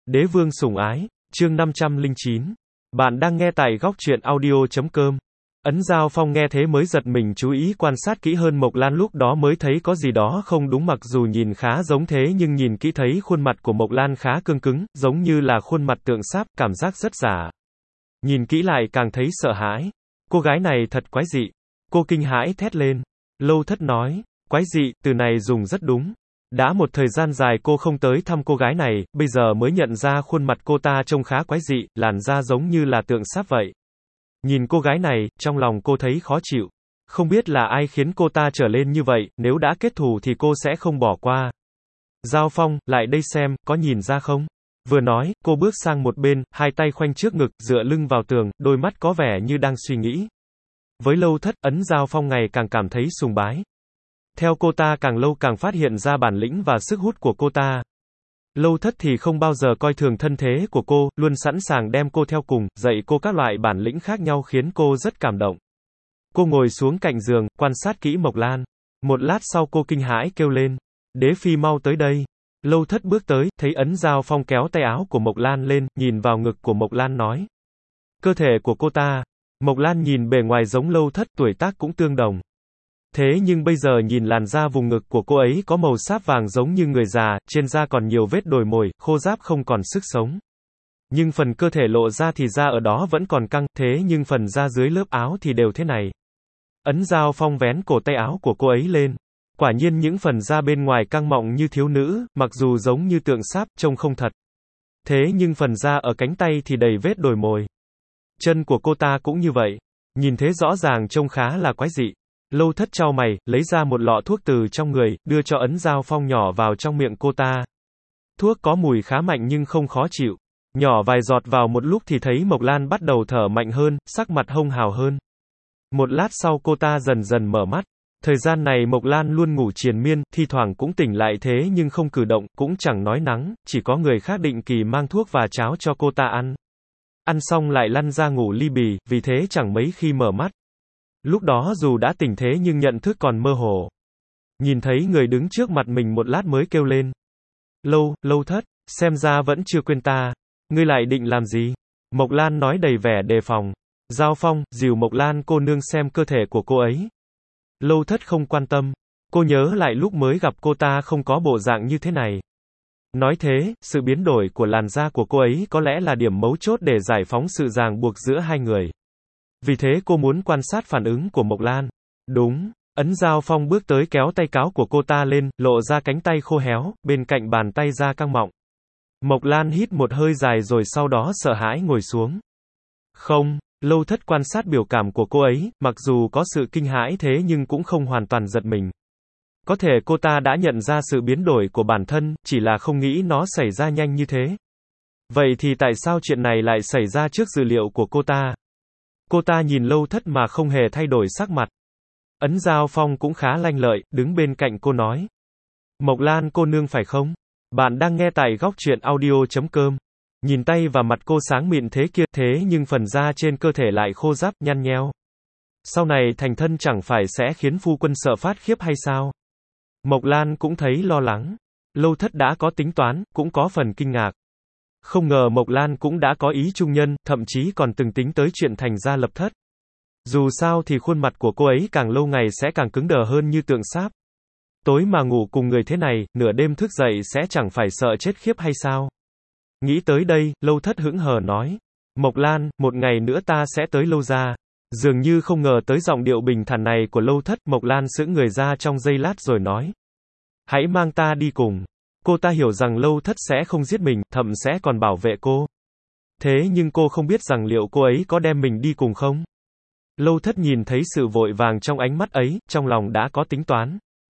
Đế vương sủng ái, chương 509. Bạn đang nghe tại góc truyện audio.com. Ấn Giao Phong nghe thế mới giật mình chú ý quan sát kỹ hơn Mộc Lan, lúc đó mới thấy có gì đó không đúng, mặc dù nhìn khá giống thế nhưng nhìn kỹ thấy khuôn mặt của Mộc Lan khá cương cứng, giống như là khuôn mặt tượng sáp, cảm giác rất giả. Nhìn kỹ lại càng thấy sợ hãi. Cô gái này thật quái dị. Cô kinh hãi thét lên. Lâu Thất nói, quái dị, từ này dùng rất đúng. Đã một thời gian dài cô không tới thăm cô gái này, bây giờ mới nhận ra khuôn mặt cô ta trông khá quái dị, làn da giống như là tượng sáp vậy. Nhìn cô gái này, trong lòng cô thấy khó chịu. Không biết là ai khiến cô ta trở lên như vậy, nếu đã kết thù thì cô sẽ không bỏ qua. Giao Phong, lại đây xem, có nhìn ra không? Vừa nói, cô bước sang một bên, hai tay khoanh trước ngực, dựa lưng vào tường, đôi mắt có vẻ như đang suy nghĩ. Với Lâu Thất, Ấn Giao Phong ngày càng cảm thấy sùng bái. Theo cô ta càng lâu càng phát hiện ra bản lĩnh và sức hút của cô ta. Lâu Thất thì không bao giờ coi thường thân thế của cô, luôn sẵn sàng đem cô theo cùng, dạy cô các loại bản lĩnh khác nhau khiến cô rất cảm động. Cô ngồi xuống cạnh giường, quan sát kỹ Mộc Lan. Một lát sau cô kinh hãi kêu lên. Đế phi mau tới đây. Lâu Thất bước tới, thấy Ấn Giao Phong kéo tay áo của Mộc Lan lên, nhìn vào ngực của Mộc Lan nói. Cơ thể của cô ta. Mộc Lan nhìn bề ngoài giống Lâu Thất, tuổi tác cũng tương đồng. Thế nhưng bây giờ nhìn làn da vùng ngực của cô ấy có màu sáp vàng giống như người già, trên da còn nhiều vết đồi mồi, khô ráp không còn sức sống. Nhưng phần cơ thể lộ ra thì da ở đó vẫn còn căng, thế nhưng phần da dưới lớp áo thì đều thế này. Ấn Giao Phong vén cổ tay áo của cô ấy lên. Quả nhiên những phần da bên ngoài căng mọng như thiếu nữ, mặc dù giống như tượng sáp, trông không thật. Thế nhưng phần da ở cánh tay thì đầy vết đồi mồi. Chân của cô ta cũng như vậy. Nhìn thế rõ ràng trông khá là quái dị. Lâu Thất chau mày, lấy ra một lọ thuốc từ trong người, đưa cho Ấn Giao Phong nhỏ vào trong miệng cô ta. Thuốc có mùi khá mạnh nhưng không khó chịu. Nhỏ vài giọt vào một lúc thì thấy Mộc Lan bắt đầu thở mạnh hơn, sắc mặt hồng hào hơn. Một lát sau cô ta dần dần mở mắt. Thời gian này Mộc Lan luôn ngủ triền miên, thi thoảng cũng tỉnh lại thế nhưng không cử động, cũng chẳng nói nắng, chỉ có người khác định kỳ mang thuốc và cháo cho cô ta ăn. Ăn xong lại lăn ra ngủ li bì, vì thế chẳng mấy khi mở mắt. Lúc đó dù đã tỉnh thế nhưng nhận thức còn mơ hồ. Nhìn thấy người đứng trước mặt mình một lát mới kêu lên. Lâu Thất, xem ra vẫn chưa quên ta. Ngươi lại định làm gì? Mộc Lan nói đầy vẻ đề phòng. Giao Phong, dìu Mộc Lan cô nương xem cơ thể của cô ấy. Lâu Thất không quan tâm. Cô nhớ lại lúc mới gặp cô ta không có bộ dạng như thế này. Nói thế, sự biến đổi của làn da của cô ấy có lẽ là điểm mấu chốt để giải phóng sự ràng buộc giữa hai người. Vì thế cô muốn quan sát phản ứng của Mộc Lan. Đúng, Ấn Giao Phong bước tới kéo tay áo của cô ta lên, lộ ra cánh tay khô héo, bên cạnh bàn tay da căng mọng. Mộc Lan hít một hơi dài rồi sau đó sợ hãi ngồi xuống. Không, Lâu Thất quan sát biểu cảm của cô ấy, mặc dù có sự kinh hãi thế nhưng cũng không hoàn toàn giật mình. Có thể cô ta đã nhận ra sự biến đổi của bản thân, chỉ là không nghĩ nó xảy ra nhanh như thế. Vậy thì tại sao chuyện này lại xảy ra trước dự liệu của cô ta? Cô ta nhìn Lâu Thất mà không hề thay đổi sắc mặt. Ấn Giao Phong cũng khá lanh lợi, đứng bên cạnh cô nói. Mộc Lan cô nương phải không? Bạn đang nghe tại góc truyện audio.com. Nhìn tay và mặt cô sáng mịn thế kia, thế nhưng phần da trên cơ thể lại khô ráp, nhăn nheo. Sau này thành thân chẳng phải sẽ khiến phu quân sợ phát khiếp hay sao? Mộc Lan cũng thấy lo lắng. Lâu Thất đã có tính toán, cũng có phần kinh ngạc. Không ngờ Mộc Lan cũng đã có ý trung nhân, thậm chí còn từng tính tới chuyện thành gia lập thất. Dù sao thì khuôn mặt của cô ấy càng lâu ngày sẽ càng cứng đờ hơn như tượng sáp. Tối mà ngủ cùng người thế này, nửa đêm thức dậy sẽ chẳng phải sợ chết khiếp hay sao? Nghĩ tới đây, Lâu Thất hững hờ nói. Mộc Lan, một ngày nữa ta sẽ tới Lâu gia. Dường như không ngờ tới giọng điệu bình thản này của Lâu Thất, Mộc Lan sững người ra trong giây lát rồi nói. Hãy mang ta đi cùng. Cô ta hiểu rằng Lâu Thất sẽ không giết mình, thậm sẽ còn bảo vệ cô. Thế nhưng cô không biết rằng liệu cô ấy có đem mình đi cùng không? Lâu Thất nhìn thấy sự vội vàng trong ánh mắt ấy, trong lòng đã có tính toán.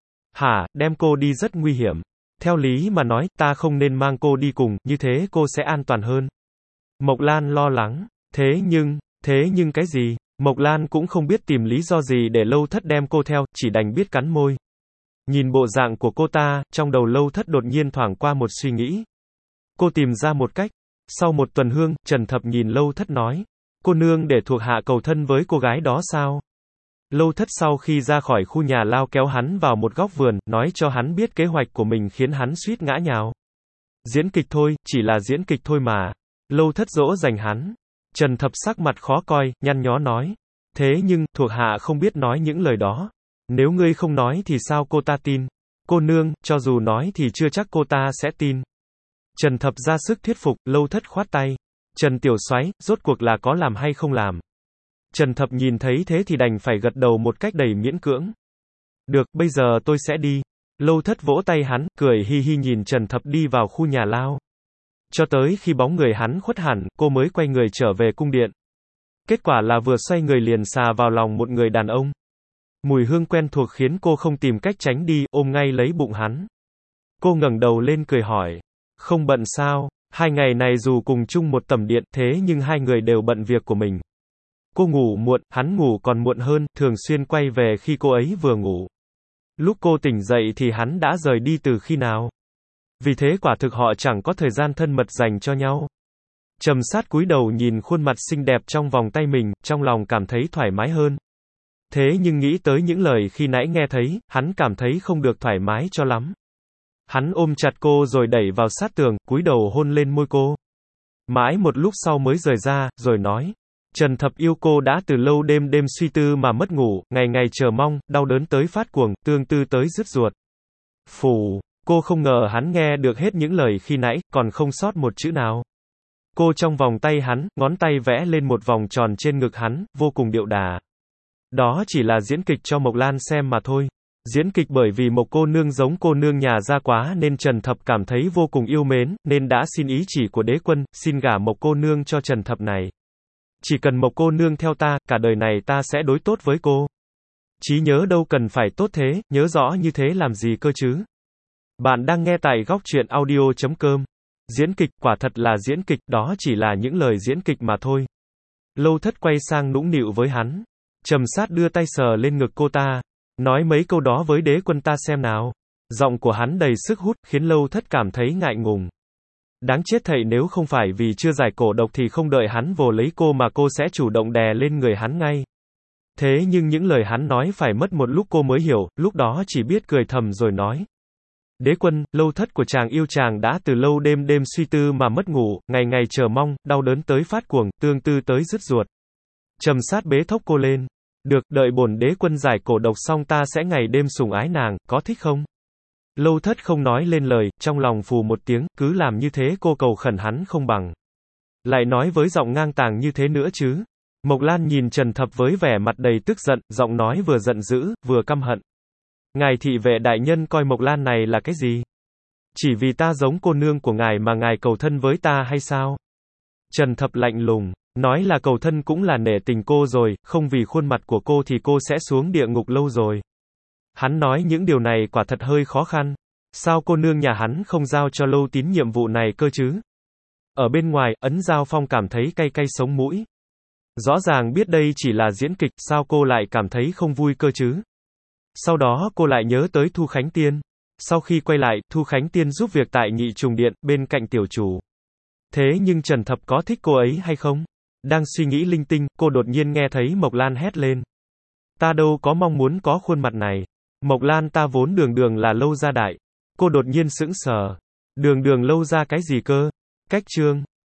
Hả, đem cô đi rất nguy hiểm. Theo lý mà nói, ta không nên mang cô đi cùng, như thế cô sẽ an toàn hơn. Mộc Lan lo lắng. Thế nhưng cái gì? Mộc Lan cũng không biết tìm lý do gì để Lâu Thất đem cô theo, chỉ đành biết cắn môi. Nhìn bộ dạng của cô ta, trong đầu Lâu Thất đột nhiên thoảng qua một suy nghĩ. Cô tìm ra một cách. Sau một tuần hương, Trần Thập nhìn Lâu Thất nói. Cô nương để thuộc hạ cầu thân với cô gái đó sao? Lâu Thất sau khi ra khỏi khu nhà lao kéo hắn vào một góc vườn, nói cho hắn biết kế hoạch của mình khiến hắn suýt ngã nhào. Diễn kịch thôi, chỉ là diễn kịch thôi mà. Lâu Thất dỗ dành hắn. Trần Thập sắc mặt khó coi, nhăn nhó nói. Thế nhưng, thuộc hạ không biết nói những lời đó. Nếu ngươi không nói thì sao cô ta tin? Cô nương, cho dù nói thì chưa chắc cô ta sẽ tin. Trần Thập ra sức thuyết phục, Lâu Thất khoát tay. Trần Tiểu Soái, rốt cuộc là có làm hay không làm? Trần Thập nhìn thấy thế thì đành phải gật đầu một cách đầy miễn cưỡng. Được, bây giờ tôi sẽ đi. Lâu Thất vỗ tay hắn, cười hi hi nhìn Trần Thập đi vào khu nhà lao. Cho tới khi bóng người hắn khuất hẳn, cô mới quay người trở về cung điện. Kết quả là vừa xoay người liền xà vào lòng một người đàn ông. Mùi hương quen thuộc khiến cô không tìm cách tránh đi, ôm ngay lấy bụng hắn. Cô ngẩng đầu lên cười hỏi. Không bận sao? 2 ngày này dù cùng chung một tầm điện, thế nhưng hai người đều bận việc của mình. Cô ngủ muộn, hắn ngủ còn muộn hơn, thường xuyên quay về khi cô ấy vừa ngủ. Lúc cô tỉnh dậy thì hắn đã rời đi từ khi nào? Vì thế quả thực họ chẳng có thời gian thân mật dành cho nhau. Trầm Sát cúi đầu nhìn khuôn mặt xinh đẹp trong vòng tay mình, trong lòng cảm thấy thoải mái hơn. Thế nhưng nghĩ tới những lời khi nãy nghe thấy, hắn cảm thấy không được thoải mái cho lắm. Hắn ôm chặt cô rồi đẩy vào sát tường, cúi đầu hôn lên môi cô. Mãi một lúc sau mới rời ra, rồi nói. Trần Thập yêu cô đã từ lâu, đêm đêm suy tư mà mất ngủ, ngày ngày chờ mong, đau đớn tới phát cuồng, tương tư tới rứt ruột. Phù, cô không ngờ hắn nghe được hết những lời khi nãy, còn không sót một chữ nào. Cô trong vòng tay hắn, ngón tay vẽ lên một vòng tròn trên ngực hắn, vô cùng điệu đà. Đó chỉ là diễn kịch cho Mộc Lan xem mà thôi. Diễn kịch bởi vì Mộc cô nương giống cô nương nhà gia quá nên Trần Thập cảm thấy vô cùng yêu mến, nên đã xin ý chỉ của đế quân, xin gả Mộc cô nương cho Trần Thập này. Chỉ cần Mộc cô nương theo ta, cả đời này ta sẽ đối tốt với cô. Trí nhớ đâu cần phải tốt thế, nhớ rõ như thế làm gì cơ chứ. Bạn đang nghe tại góc truyện audio.com. Diễn kịch, quả thật là diễn kịch, đó chỉ là những lời diễn kịch mà thôi. Lâu Thất quay sang nũng nịu với hắn. Trầm Sát đưa tay sờ lên ngực cô ta. Nói mấy câu đó với đế quân ta xem nào. Giọng của hắn đầy sức hút, khiến Lâu Thất cảm thấy ngại ngùng. Đáng chết thầy, nếu không phải vì chưa giải cổ độc thì không đợi hắn vồ lấy cô mà cô sẽ chủ động đè lên người hắn ngay. Thế nhưng những lời hắn nói phải mất một lúc cô mới hiểu, lúc đó chỉ biết cười thầm rồi nói. Đế quân, Lâu Thất của chàng yêu chàng đã từ lâu, đêm đêm suy tư mà mất ngủ, ngày ngày chờ mong, đau đớn tới phát cuồng, tương tư tới rứt ruột. Trầm Sát bế thốc cô lên. Được, đợi bổn đế quân giải cổ độc xong ta sẽ ngày đêm sủng ái nàng, có thích không? Lâu Thất không nói lên lời, trong lòng phù một tiếng, cứ làm như thế cô cầu khẩn hắn không bằng. Lại nói với giọng ngang tàng như thế nữa chứ. Mộc Lan nhìn Trần Thập với vẻ mặt đầy tức giận, giọng nói vừa giận dữ, vừa căm hận. Ngài thị vệ đại nhân coi Mộc Lan này là cái gì? Chỉ vì ta giống cô nương của ngài mà ngài cầu thân với ta hay sao? Trần Thập lạnh lùng, nói là cầu thân cũng là nể tình cô rồi, không vì khuôn mặt của cô thì cô sẽ xuống địa ngục lâu rồi. Hắn nói những điều này quả thật hơi khó khăn. Sao cô nương nhà hắn không giao cho Lâu Tín nhiệm vụ này cơ chứ? Ở bên ngoài, Ấn Giao Phong cảm thấy cay cay sống mũi. Rõ ràng biết đây chỉ là diễn kịch, sao cô lại cảm thấy không vui cơ chứ? Sau đó cô lại nhớ tới Thu Khánh Tiên. Sau khi quay lại, Thu Khánh Tiên giúp việc tại Nhị Trùng Điện, bên cạnh tiểu chủ. Thế nhưng Trần Thập có thích cô ấy hay không? Đang suy nghĩ linh tinh, cô đột nhiên nghe thấy Mộc Lan hét lên. Ta đâu có mong muốn có khuôn mặt này. Mộc Lan ta vốn đường đường là Lâu gia đại. Cô đột nhiên sững sờ. Đường đường Lâu gia cái gì cơ? Cách chương.